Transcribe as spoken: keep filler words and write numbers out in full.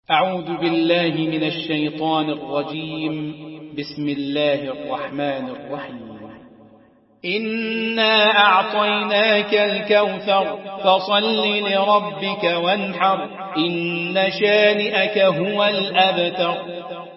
أعوذ بالله من الشيطان الرجيم. بسم الله الرحمن الرحيم. إنا أعطيناك الكوثر فصل لربك وانحر إن شانئك هو الأبتر.